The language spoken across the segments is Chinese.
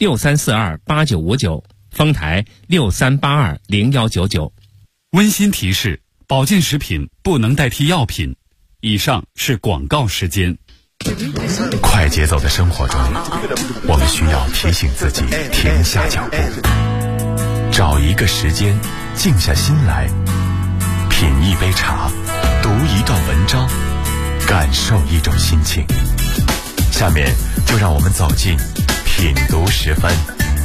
63428959，丰台63820199。 温馨提示：保健食品不能代替药品。以上是广告时间。 快节奏的生活中，我们需要提醒自己停下脚步，找一个时间静下心来，品一杯茶，读一段文章，感受一种心情。下面就让我们走进品读10分。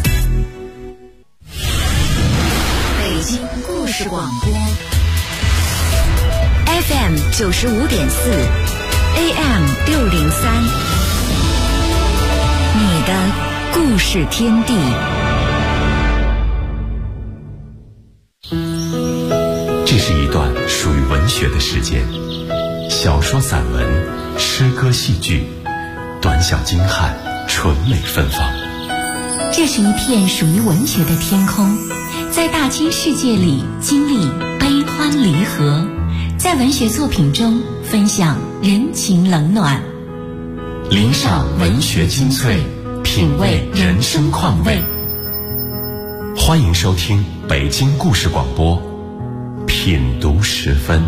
北京故事广播 FM 95.4，AM 603，你的故事天地。 这是一段属于文学的时间，小说、散文、诗歌、戏剧，短小精悍，纯美芬芳。 这是一片属于文学的天空，在大千世界里经历悲欢离合，在文学作品中分享人情冷暖， 领赏文学精粹，品味人生况味。欢迎收听北京故事广播品读10分。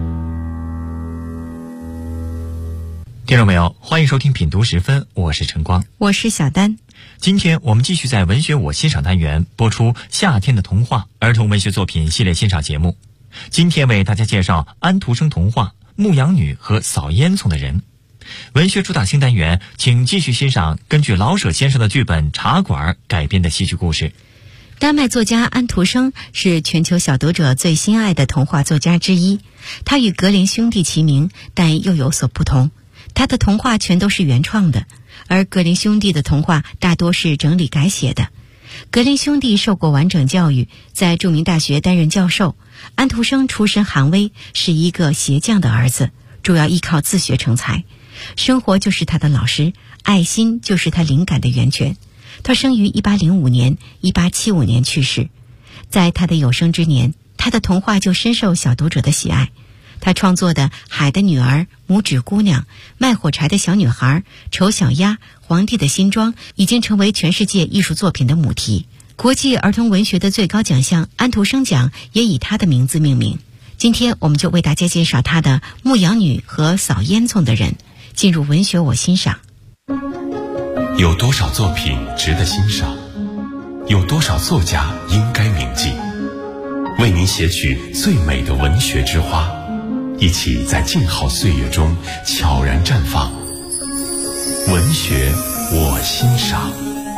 听众朋友，欢迎收听品读10分，我是晨光， 我是小丹。 今天我们继续在文学我欣赏单元播出夏天的童话儿童文学作品系列欣赏节目。今天为大家介绍安徒生童话《牧羊女和扫烟囱的人》。文学主打新单元，请继续欣赏根据老舍先生的剧本《茶馆》改编的戏剧故事。 丹麦作家安徒生是全球小读者最心爱的童话作家之一，他与格林兄弟齐名，但又有所不同。他的童话全都是原创的，而格林兄弟的童话大多是整理改写的。格林兄弟受过完整教育，在著名大学担任教授。安徒生出身寒微，是一个鞋匠的儿子，主要依靠自学成才。生活就是他的老师，爱心就是他灵感的源泉。他生于1805年，1875年去世。在他的有生之年，他的童话就深受小读者的喜爱。他创作的《海的女儿》《拇指姑娘》《卖火柴的小女孩》《丑小鸭》《皇帝的新装》已经成为全世界艺术作品的母题。国际儿童文学的最高奖项安徒生奖也以他的名字命名。今天我们就为大家介绍他的《牧羊女和扫烟囱的人》。进入文学我欣赏。 有多少作品值得欣赏？有多少作家应该铭记？为您写取最美的文学之花，一起在静好岁月中悄然绽放。文学我欣赏。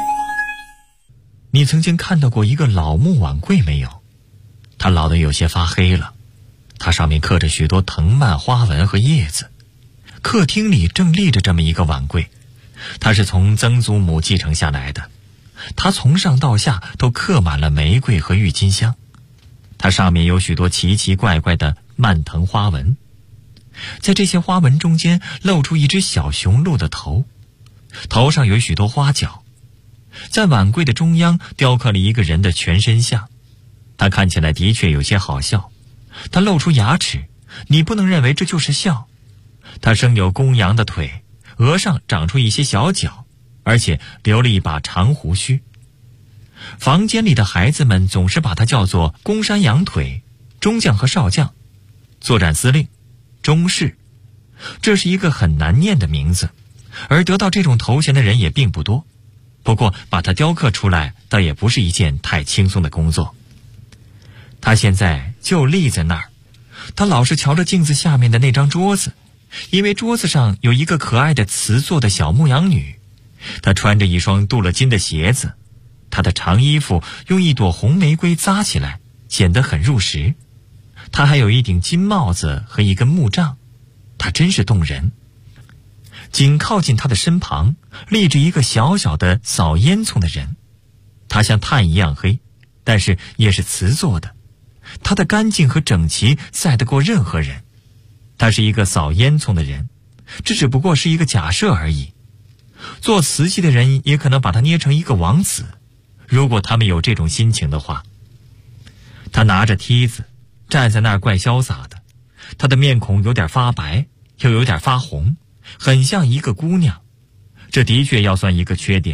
你曾经看到过一个老木碗柜没有？它老得有些发黑了，它上面刻着许多藤蔓花纹和叶子。客厅里正立着这么一个碗柜，它是从曾祖母继承下来的，它从上到下都刻满了玫瑰和郁金香，它上面有许多奇奇怪怪的蔓藤花纹，在这些花纹中间露出一只小雄鹿的头，头上有许多花角。在碗柜的中央雕刻了一个人的全身像，他看起来的确有些好笑，他露出牙齿，你不能认为这就是笑。他生有公羊的腿，额上长出一些小角，而且留了一把长胡须。房间里的孩子们总是把他叫做公山羊腿、中将和少将、作战司令、中士。这是一个很难念的名字，而得到这种头衔的人也并不多。不过把它雕刻出来倒也不是一件太轻松的工作。他现在就立在那儿，他老是瞧着镜子下面的那张桌子，因为桌子上有一个可爱的瓷做的小牧羊女。她穿着一双镀了金的鞋子，她的长衣服用一朵红玫瑰扎起来，显得很入时。她还有一顶金帽子和一根木杖，她真是动人。紧靠近他的身旁立着一个小小的扫烟囱的人，他像炭一样黑，但是也是瓷做的，他的干净和整齐赛得过任何人。他是一个扫烟囱的人，这只不过是一个假设而已。做瓷器的人也可能把他捏成一个王子，如果他们有这种心情的话。他拿着梯子站在那儿怪潇洒的，他的面孔有点发白，又有点发红，很像一个姑娘。这的确要算一个缺点，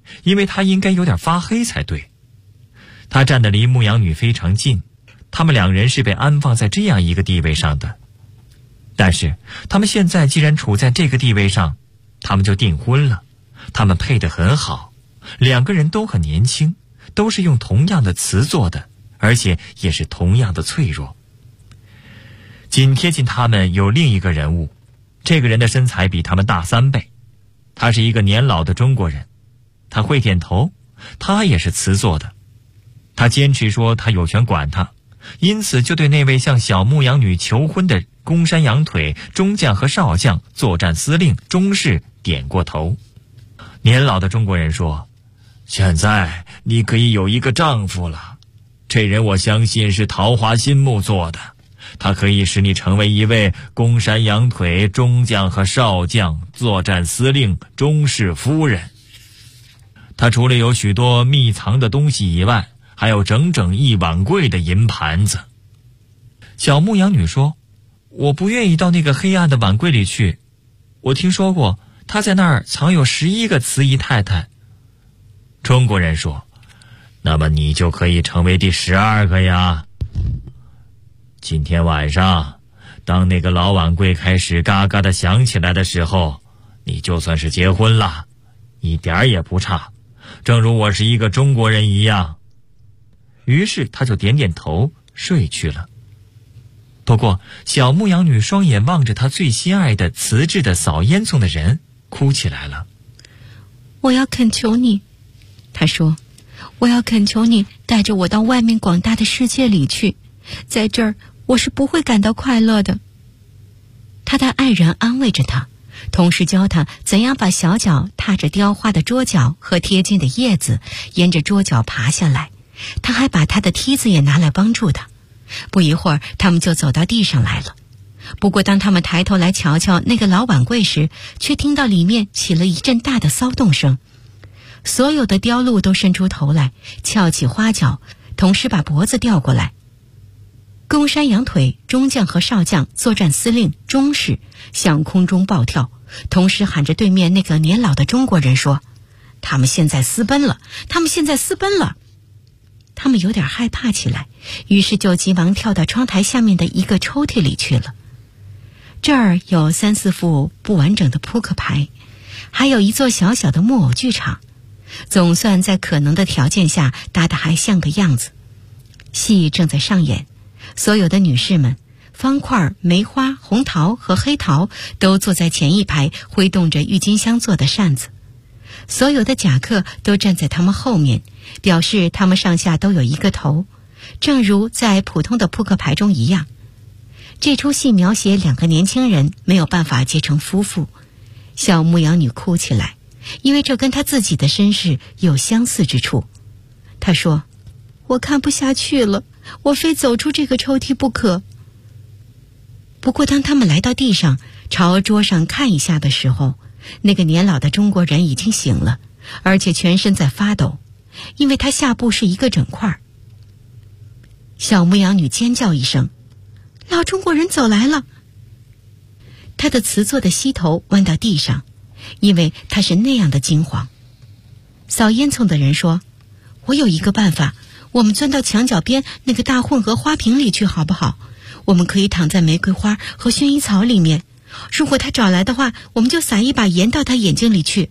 因为他应该有点发黑才对。他站得离牧羊女非常近，他们两人是被安放在这样一个地位上的。但是他们现在既然处在这个地位上，他们就订婚了，他们配得很好，两个人都很年轻，都是用同样的瓷做的，而且也是同样的脆弱。紧贴近他们有另一个人物，这个人的身材比他们大3倍，他是一个年老的中国人，他会点头，他也是瓷做的。他坚持说他有权管他，因此就对那位向小牧羊女求婚的公山羊腿中将和少将、作战司令、中士点过头。年老的中国人说，现在你可以有一个丈夫了，这人我相信是桃花心木做的，他可以使你成为一位公山羊腿中将和少将、作战司令、中士夫人。他除了有许多秘藏的东西以外，还有整整1碗柜的银盘子。小牧羊女说，我不愿意到那个黑暗的碗柜里去，我听说过他在那儿藏有11个瓷姨太太。中国人说，那么你就可以成为第12个呀。今天晚上，当那个老碗柜开始嘎嘎地响起来的时候，你就算是结婚了，一点儿也不差，正如我是一个中国人一样。于是他就点点头睡去了。不过小牧羊女双眼望着她最心爱的瓷制的扫烟囱的人，哭起来了。 我要恳求你，她说，我要恳求你带着我到外面广大的世界里去，在这儿我是不会感到快乐的。她的爱人安慰着她，同时教她怎样把小脚踏着雕花的桌角和贴近的叶子，沿着桌角爬下来。他还把他的梯子也拿来帮助他。不一会儿，他们就走到地上来了。不过当他们抬头来瞧瞧那个老碗柜时，却听到里面起了一阵大的骚动声。所有的雕鹿都伸出头来，翘起花角，同时把脖子吊过来。公山羊腿中将和少将、作战司令、中士向空中暴跳，同时喊着对面那个年老的中国人说，他们现在私奔了，他们现在私奔了。他们有点害怕起来，于是就急忙跳到窗台下面的一个抽屉里去了。这儿有3、4副不完整的扑克牌，还有一座小小的木偶剧场，总算在可能的条件下搭得还像个样子。戏正在上演，所有的女士们，方块、梅花、红桃和黑桃都坐在前一排，挥动着郁金香做的扇子。所有的贾客都站在他们后面，表示他们上下都有一个头，正如在普通的扑克牌中一样。这出戏描写2个年轻人没有办法结成夫妇。小牧羊女哭起来，因为这跟她自己的身世有相似之处。她说，我看不下去了，我非走出这个抽屉不可。不过当他们来到地上，朝桌上看一下的时候，那个年老的中国人已经醒了，而且全身在发抖，因为他下部是一个整块。小牧羊女尖叫一声，老中国人走来了。他的瓷做的膝头弯到地上，因为他是那样的惊慌。扫烟囱的人说，我有一个办法，我们钻到墙角边那个大混合花瓶里去好不好？我们可以躺在玫瑰花和薰衣草里面，如果他找来的话，我们就撒一把盐到他眼睛里去。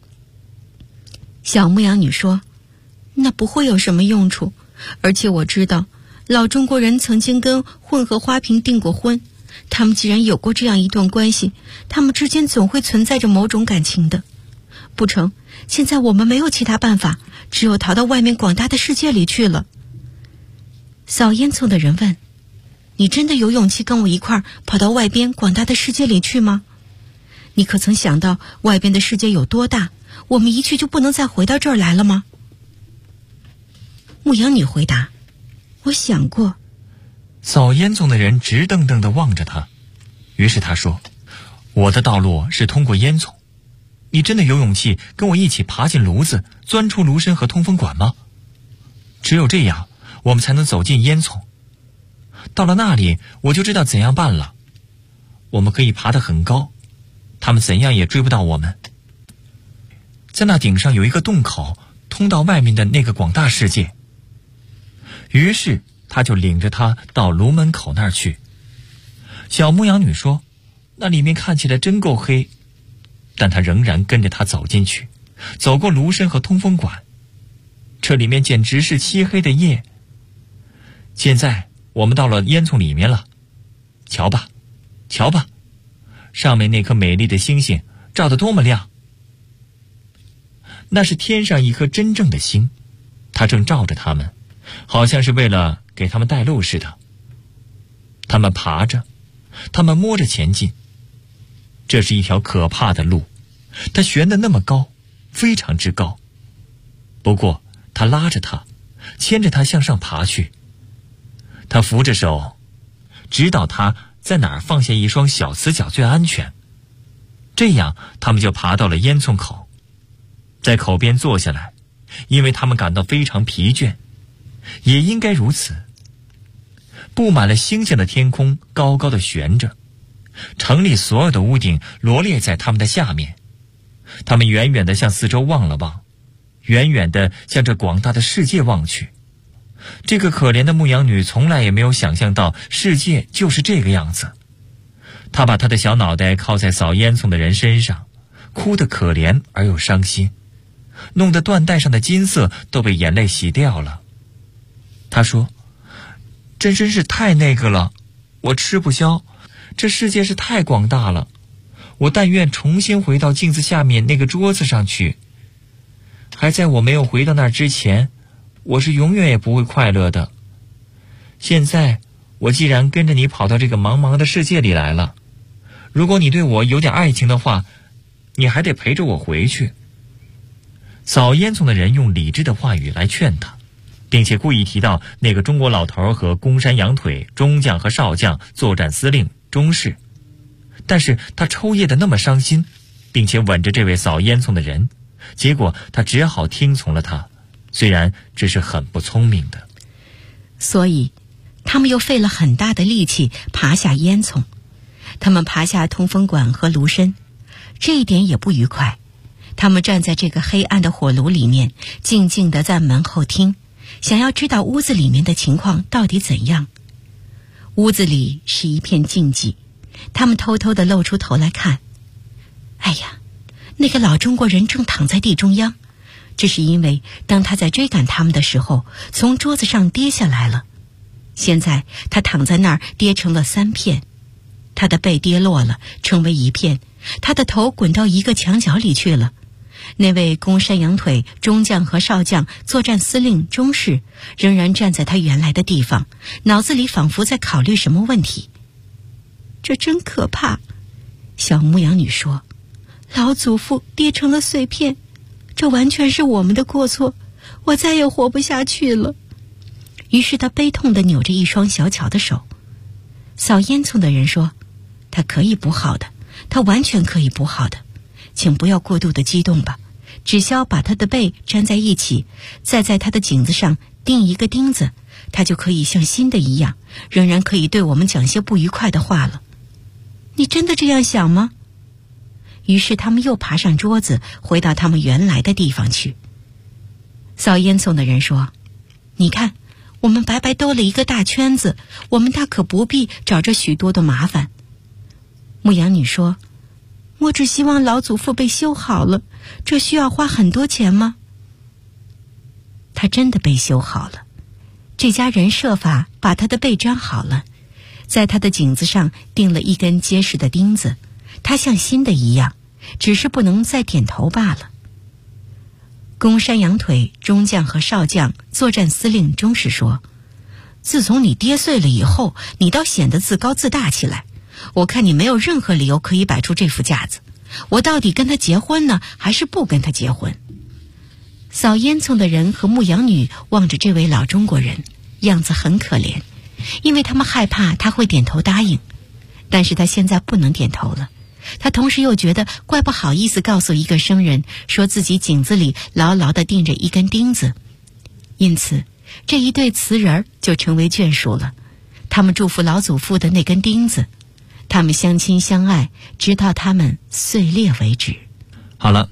小牧羊女说，那不会有什么用处，而且我知道老中国人曾经跟混合花瓶订过婚，他们既然有过这样一段关系，他们之间总会存在着某种感情的。不成，现在我们没有其他办法，只有逃到外面广大的世界里去了。扫烟囱的人问，你真的有勇气跟我一块儿跑到外边广大的世界里去吗？你可曾想到外边的世界有多大？我们一去就不能再回到这儿来了吗？牧羊女回答，我想过。 扫烟囱的人直瞪瞪地望着他，于是他说，我的道路是通过烟囱，你真的有勇气跟我一起爬进炉子，钻出炉身和通风管吗？只有这样，我们才能走进烟囱。到了那里，我就知道怎样办了。我们可以爬得很高，他们怎样也追不到我们。 在那顶上有一个洞口，通到外面的那个广大世界。于是他就领着他到炉门口那儿去。小牧羊女说，那里面看起来真够黑，但他仍然跟着他走进去，走过炉身和通风管。这里面简直是漆黑的夜。现在我们到了烟囱里面了，瞧吧，瞧吧，上面那颗美丽的星星照得多么亮。那是天上一颗真正的星，它正照着他们，好像是为了给他们带路似的。他们爬着，他们摸着前进。这是一条可怕的路，它悬得那么高，非常之高。不过他拉着他，牵着他向上爬去。他扶着手，指导他在哪儿放下一双小瓷脚最安全。这样他们就爬到了烟囱口，在口边坐下来，因为他们感到非常疲倦。也应该如此。布满了星星的天空高高的悬着，城里所有的屋顶罗列在他们的下面。他们远远地向四周望了望，远远地向这广大的世界望去。这个可怜的牧羊女从来也没有想象到世界就是这个样子。她把她的小脑袋靠在扫烟囱的人身上，哭得可怜而又伤心，弄得缎带上的金色都被眼泪洗掉了。她说，真是太那个了，我吃不消，这世界是太广大了，我但愿重新回到镜子下面那个桌子上去。还在我没有回到那儿之前，我是永远也不会快乐的。现在我既然跟着你跑到这个茫茫的世界里来了，如果你对我有点爱情的话，你还得陪着我回去。扫烟囱的人用理智的话语来劝他，并且故意提到那个中国老头和公山羊腿中将和少将作战司令中士。但是他抽噎得那么伤心，并且吻着这位扫烟囱的人，结果他只好听从了他，虽然这是很不聪明的。 所以他们又费了很大的力气爬下烟囱。他们爬下通风管和炉身，这一点也不愉快。他们站在这个黑暗的火炉里面，静静地在门后听，想要知道屋子里面的情况到底怎样。屋子里是一片静寂，他们偷偷地露出头来看。哎呀，那个老中国人正躺在地中央，这是因为当他在追赶他们的时候，从桌子上跌下来了。现在他躺在那儿跌成了3片，他的背跌落了，成为1片，他的头滚到一个墙角里去了。那位公山羊腿中将和少将作战司令中士仍然站在他原来的地方，脑子里仿佛在考虑什么问题。这真可怕，小牧羊女说，老祖父跌成了碎片，这完全是我们的过错，我再也活不下去了。于是他悲痛地扭着一双小巧的手。扫烟囱的人说，他可以补好的，他完全可以补好的，请不要过度的激动吧，只需要把他的背粘在一起，再在他的颈子上钉一个钉子，他就可以像新的一样，仍然可以对我们讲些不愉快的话了。你真的这样想吗？于是他们又爬上桌子，回到他们原来的地方去。扫烟囱的人说，你看，我们白白兜了一个大圈子，我们大可不必找着许多的麻烦。牧羊女说，我只希望老祖父被修好了，这需要花很多钱吗？他真的被修好了，这家人设法把他的背粘好了，在他的颈子上钉了一根结实的钉子，他像新的一样，只是不能再点头罢了。公山羊腿中将和少将作战司令中士说，自从你跌碎了以后，你倒显得自高自大起来，我看你没有任何理由可以摆出这副架子，我到底跟他结婚呢，还是不跟他结婚？扫烟囱的人和牧羊女望着这位老中国人，样子很可怜，因为他们害怕他会点头答应，但是他现在不能点头了。他同时又觉得怪不好意思告诉一个生人，说自己颈子里牢牢地钉着一根钉子。因此这一对瓷人就成为眷属了，他们祝福老祖父的那根钉子，他们相亲相爱，直到他们碎裂为止。 好了，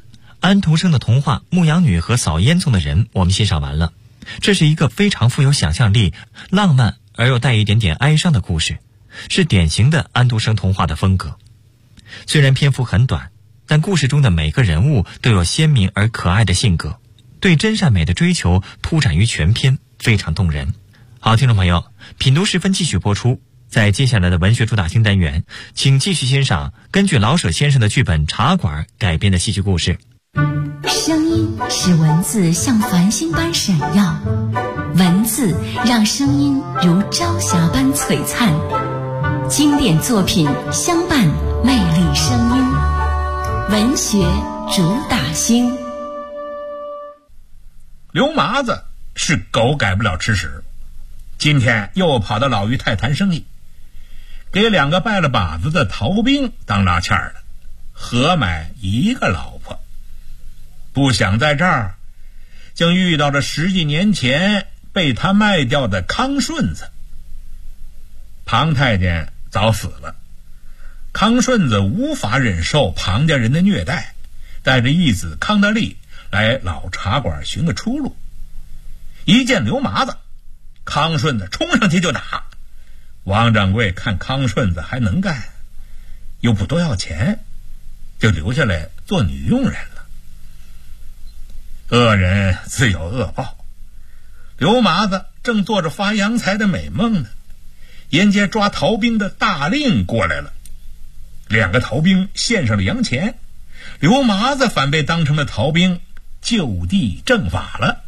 安徒生的童话《牧羊女和扫烟囱的人》我们欣赏完了。这是一个非常富有想象力、浪漫而又带一点点哀伤的故事，是典型的安徒生童话的风格。虽然篇幅很短，但故事中的每个人物都有鲜明而可爱的性格，对真善美的追求铺展于全篇，非常动人。好，听众朋友，品读时分继续播出。在接下来的文学主打新单元，请继续欣赏根据老舍先生的剧本《茶馆》改编的戏剧故事。 声音使文字像繁星般闪耀，文字让声音如朝霞般璀璨。经典作品相伴，魅力声音。文学主打星。 刘麻子是狗改不了吃屎，今天又跑到老于太谈生意，给2个拜了把子的逃兵当拉纤了，合买1个老婆。不想在这儿竟遇到了10几年前被他卖掉的康顺子。庞太监早死了，康顺子无法忍受庞家人的虐待，带着义子康德利来老茶馆寻个出路。一见刘麻子，康顺子冲上去就打。王掌柜看康顺子还能干，又不多要钱，就留下来做女佣人了。恶人自有恶报，刘麻子正做着发洋财的美梦呢，沿街抓逃兵的大令过来了。2个逃兵献上了洋钱，刘麻子反被当成了逃兵，就地正法了。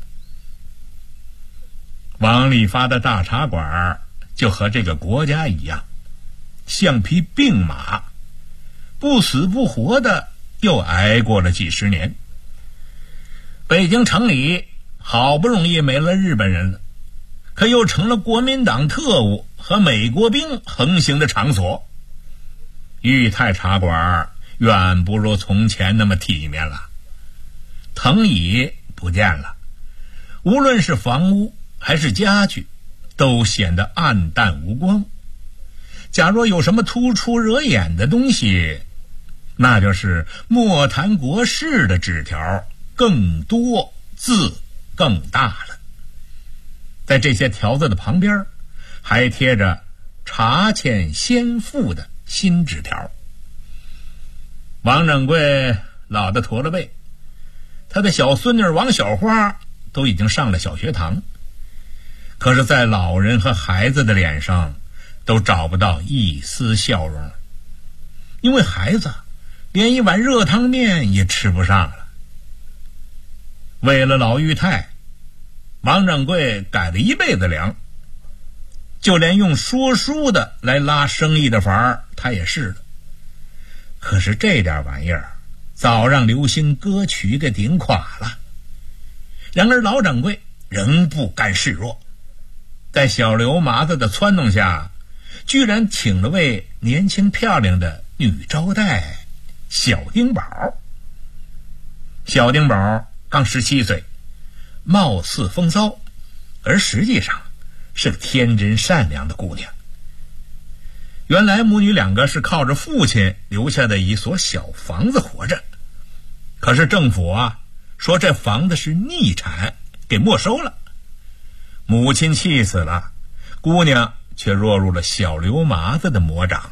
王利发的大茶馆就和这个国家一样，像匹病马，不死不活的又挨过了几十年。北京城里好不容易没了日本人了，可又成了国民党特务和美国兵横行的场所。裕泰茶馆远不如从前那么体面了，藤椅不见了，无论是房屋还是家具都显得暗淡无光。假若有什么突出惹眼的东西，那就是莫谈国事的纸条，更多，字更大了。在这些条子的旁边还贴着查欠先父的新纸条。王掌柜老得驼了背，他的小孙女王小花都已经上了小学堂，可是在老人和孩子的脸上都找不到一丝笑容，因为孩子连一碗热汤面也吃不上了。为了老裕泰，王掌柜改了一辈子粮，就连用说书的来拉生意的法儿他也试了。可是这点玩意儿早让流行歌曲给顶垮了。然而老掌柜仍不甘示弱，在小刘麻子的撺掇下，居然请了位年轻漂亮的女招待小丁宝。小丁宝刚17岁，貌似风骚，而实际上是个天真善良的姑娘。原来母女2个是靠着父亲留下的一所小房子活着，可是政府说这房子是逆产，给没收了。母亲气死了，姑娘却落入了小刘麻子的魔掌。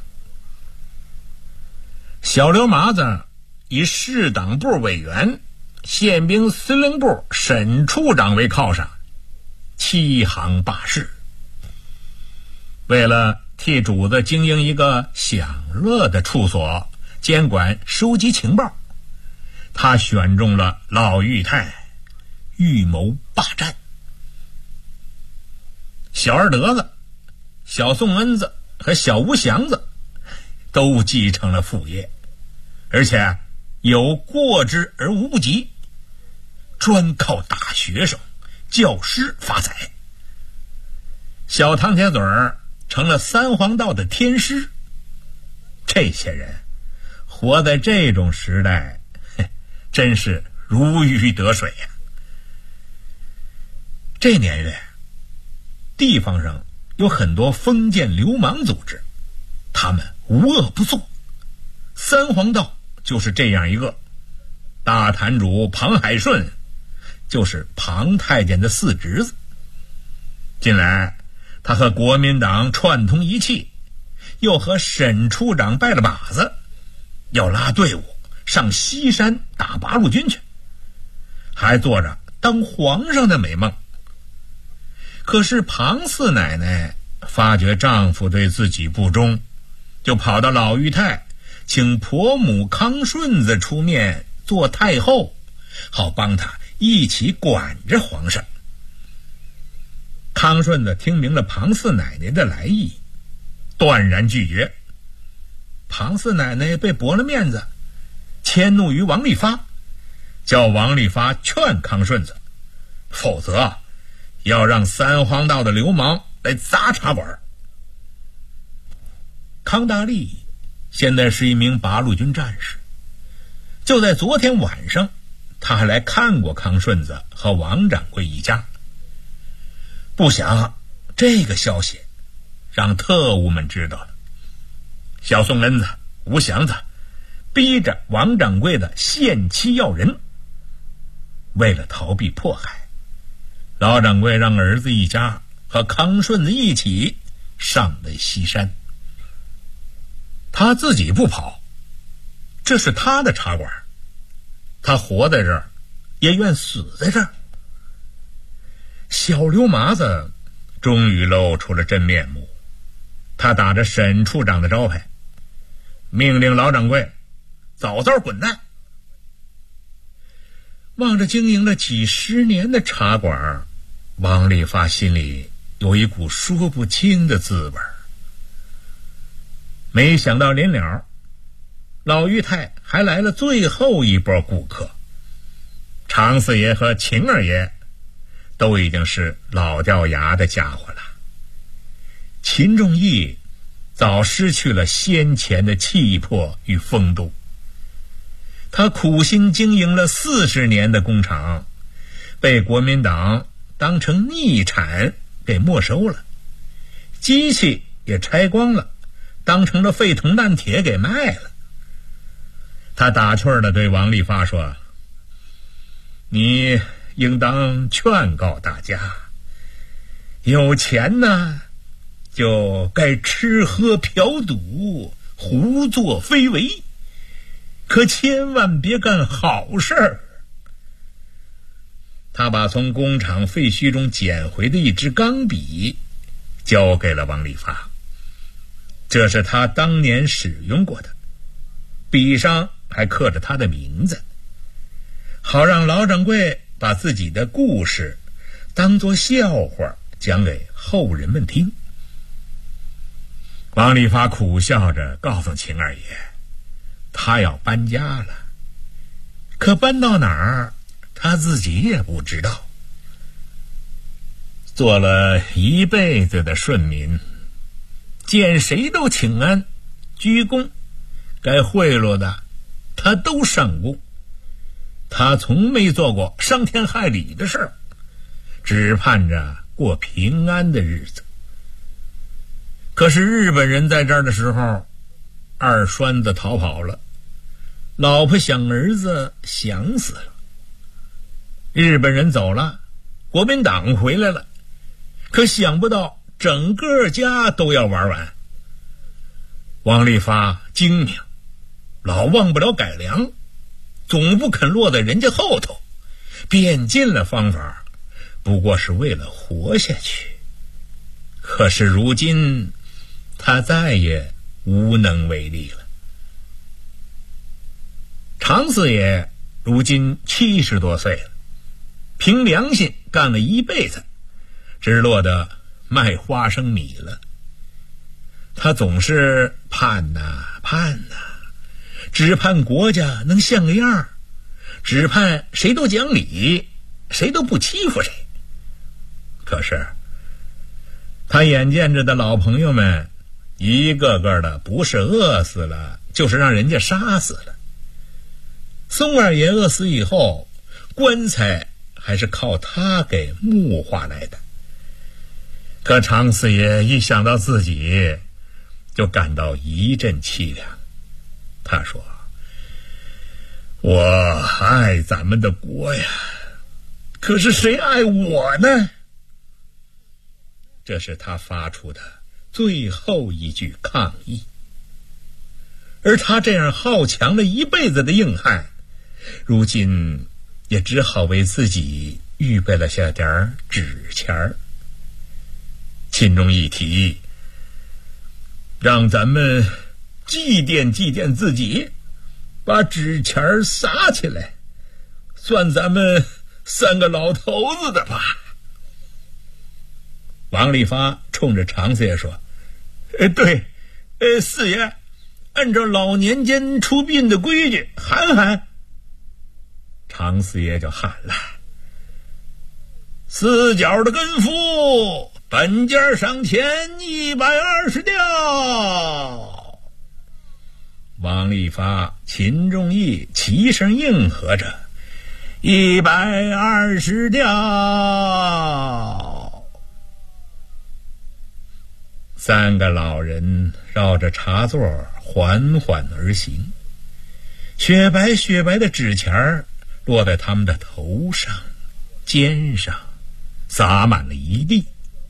小刘麻子以市党部委员、宪兵司令部沈处长为靠上，7行罢市。为了替主子经营一个享乐的处所，监管收集情报，他选中了老裕泰，预谋霸占。小二德子、小宋恩子和小吴祥子都继承了父业，而且有过之而无不及，专靠打学生、教师发财。小唐铁嘴儿成了三皇道的天师。这些人活在这种时代，真是如鱼得水呀。这年月，地方上有很多封建流氓组织，他们无恶不作，三皇道就是这样一个。 大坛主庞海顺就是庞太监的四侄子。近来他和国民党串通一气，又和沈处长拜了把子，要拉队伍上西山打八路军去，还做着当皇上的美梦。可是庞四奶奶发觉丈夫对自己不忠，就跑到老裕泰请婆母康顺子出面做太后，好帮他一起管着皇上。康顺子听明了庞四奶奶的来意，断然拒绝。庞四奶奶被驳了面子，迁怒于王利发，叫王利发劝康顺子，否则要让三荒道的流氓来砸茶馆。康大力现在是一名八路军战士，就在昨天晚上，他还来看过康顺子和王掌柜一家。不想这个消息让特务们知道了，小宋恩子、吴祥子逼着王掌柜的限期要人。为了逃避迫害，老掌柜让儿子一家和康顺子一起上了西山。他自己不跑，这是他的茶馆，他活在这儿也愿死在这儿。小刘麻子终于露出了真面目，他打着沈处长的招牌，命令老掌柜早早滚蛋。望着经营了几十年的茶馆，王利发心里有一股说不清的滋味。没想到临了，老裕泰还来了最后一波顾客。常四爷和秦二爷都已经是老掉牙的家伙了。秦仲义早失去了先前的气魄与风度，他苦心经营了40年的工厂，被国民党当成逆产给没收了，机器也拆光了，当成了废铜烂铁给卖了。他打趣地对王利发说，你应当劝告大家，有钱呢就该吃喝嫖赌，胡作非为，可千万别干好事儿。他把从工厂废墟中捡回的一支钢笔交给了王利发，这是他当年使用过的，笔上还刻着他的名字，好让老掌柜把自己的故事当作笑话讲给后人们听。王利发苦笑着告诉秦二爷，他要搬家了，可搬到哪儿他自己也不知道。做了一辈子的顺民，见谁都请安鞠躬，该贿赂的他都上供。他从没做过伤天害理的事儿，只盼着过平安的日子。可是日本人在这儿的时候，二栓子逃跑了，老婆想儿子想死了。日本人走了，国民党回来了，可想不到整个家都要玩完。王利发精明，老忘不了改良，总不肯落在人家后头，变尽了方法，不过是为了活下去。可是如今他再也无能为力了。常四爷如今70多岁了，凭良心干了一辈子，只落得卖花生米了。他总是盼呐盼呐，只盼国家能像个样，只盼谁都讲理，谁都不欺负谁。可是他眼见着的老朋友们一个个的不是饿死了，就是让人家杀死了。宋二爷饿死以后，棺材还是靠他给木化来的。可常四爷一想到自己，就感到一阵凄凉。他说， 我爱咱们的国呀，可是谁爱我呢？这是他发出的最后一句抗议。而他这样好强了一辈子的硬汉，如今也只好为自己预备了下点纸钱儿。秦钟义提议，让咱们祭奠祭奠自己，把纸钱撒起来，算咱们3个老头子的吧。王利发冲着常四爷说：对，四爷，按照老年间出殡的规矩，喊喊。常四爷就喊了：4角的跟夫，本家上前120吊。王利发、秦钟义齐声应和着：120吊。3个老人绕着茶座缓缓而行，雪白雪白的纸钱落在他们的头上、肩上，洒满了一地。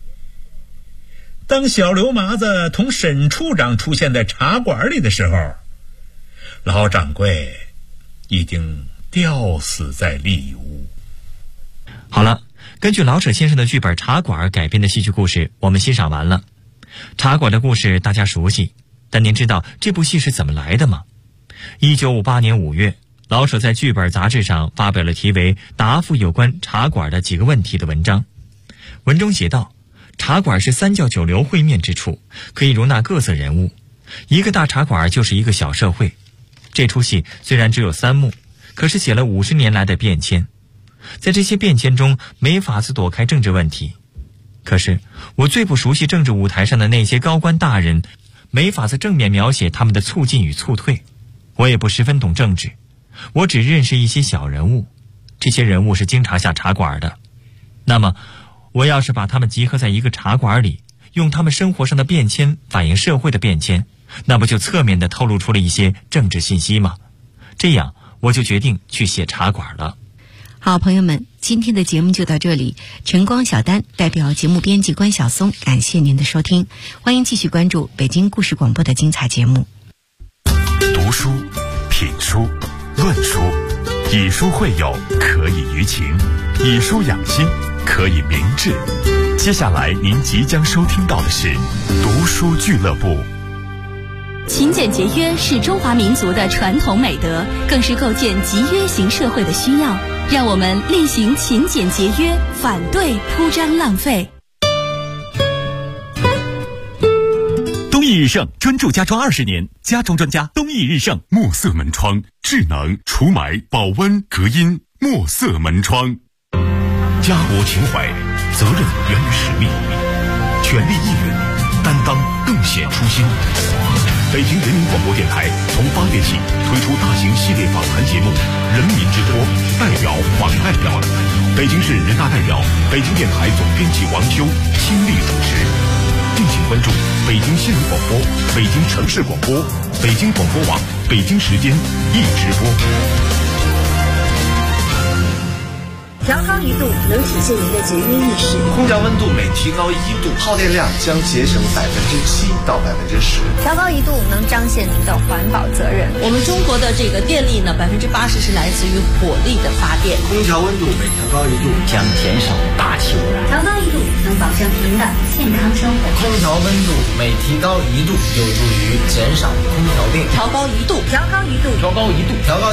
当小刘麻子同沈处长出现在茶馆里的时候，老掌柜已经吊死在里屋。 好了，根据老舍先生的剧本《茶馆》改编的戏剧故事，我们欣赏完了。茶馆的故事大家熟悉，但您知道这部戏是怎么来的吗？1958年5月，老舍在剧本杂志上发表了题为《答复有关茶馆的几个问题》的文章。文中写道，茶馆是3教9流会面之处，可以容纳各色人物，一个大茶馆就是一个小社会。这出戏虽然只有3幕，可是写了50年来的变迁，在这些变迁中没法子躲开政治问题。可是我最不熟悉政治舞台上的那些高官大人，没法子正面描写他们的促进与促退。我也不十分懂政治，我只认识一些小人物，这些人物是经常下茶馆的。那么我要是把他们集合在一个茶馆里，用他们生活上的变迁反映社会的变迁，那不就侧面的透露出了一些政治信息吗？这样我就决定去写茶馆了。 好，朋友们，今天的节目就到这里。晨光小丹代表节目编辑关晓松，感谢您的收听，欢迎继续关注北京故事广播的精彩节目。 读书、品书、论书，以书会友，可以娱情；以书养心，可以明志。接下来您即将收听到的是读书俱乐部。 勤俭节约是中华民族的传统美德，更是构建集约型社会的需要。让我们厉行勤俭节约，反对铺张浪费。 东义日盛专注家装20年，家装专家东义日盛。 墨色门窗，智能除霾、保温、隔音。墨色门窗，家国情怀，责任源于使命，全力应援，担当更显初心。北京人民广播电台从8月起推出大型系列访谈节目《人民之托》，代表访代表。北京市人大代表、北京电台总编辑王修亲力主持。敬请关注北京新闻广播、北京城市广播、北京广播网、北京时间一直播。 调高1度能体现您的节约意识。 空调温度每提高1度，耗电量将节省7%到10%。 调高1度能彰显您的环保责任。 我们中国的这个电力呢，80%是来自于火力的发电。 空调温度每调高1度将减少大气污染。 调高1度能保证您的健康生活。 空调温度每提高1度有助于减少空调量。 调高1度， 调高1度， 调高1度，调高。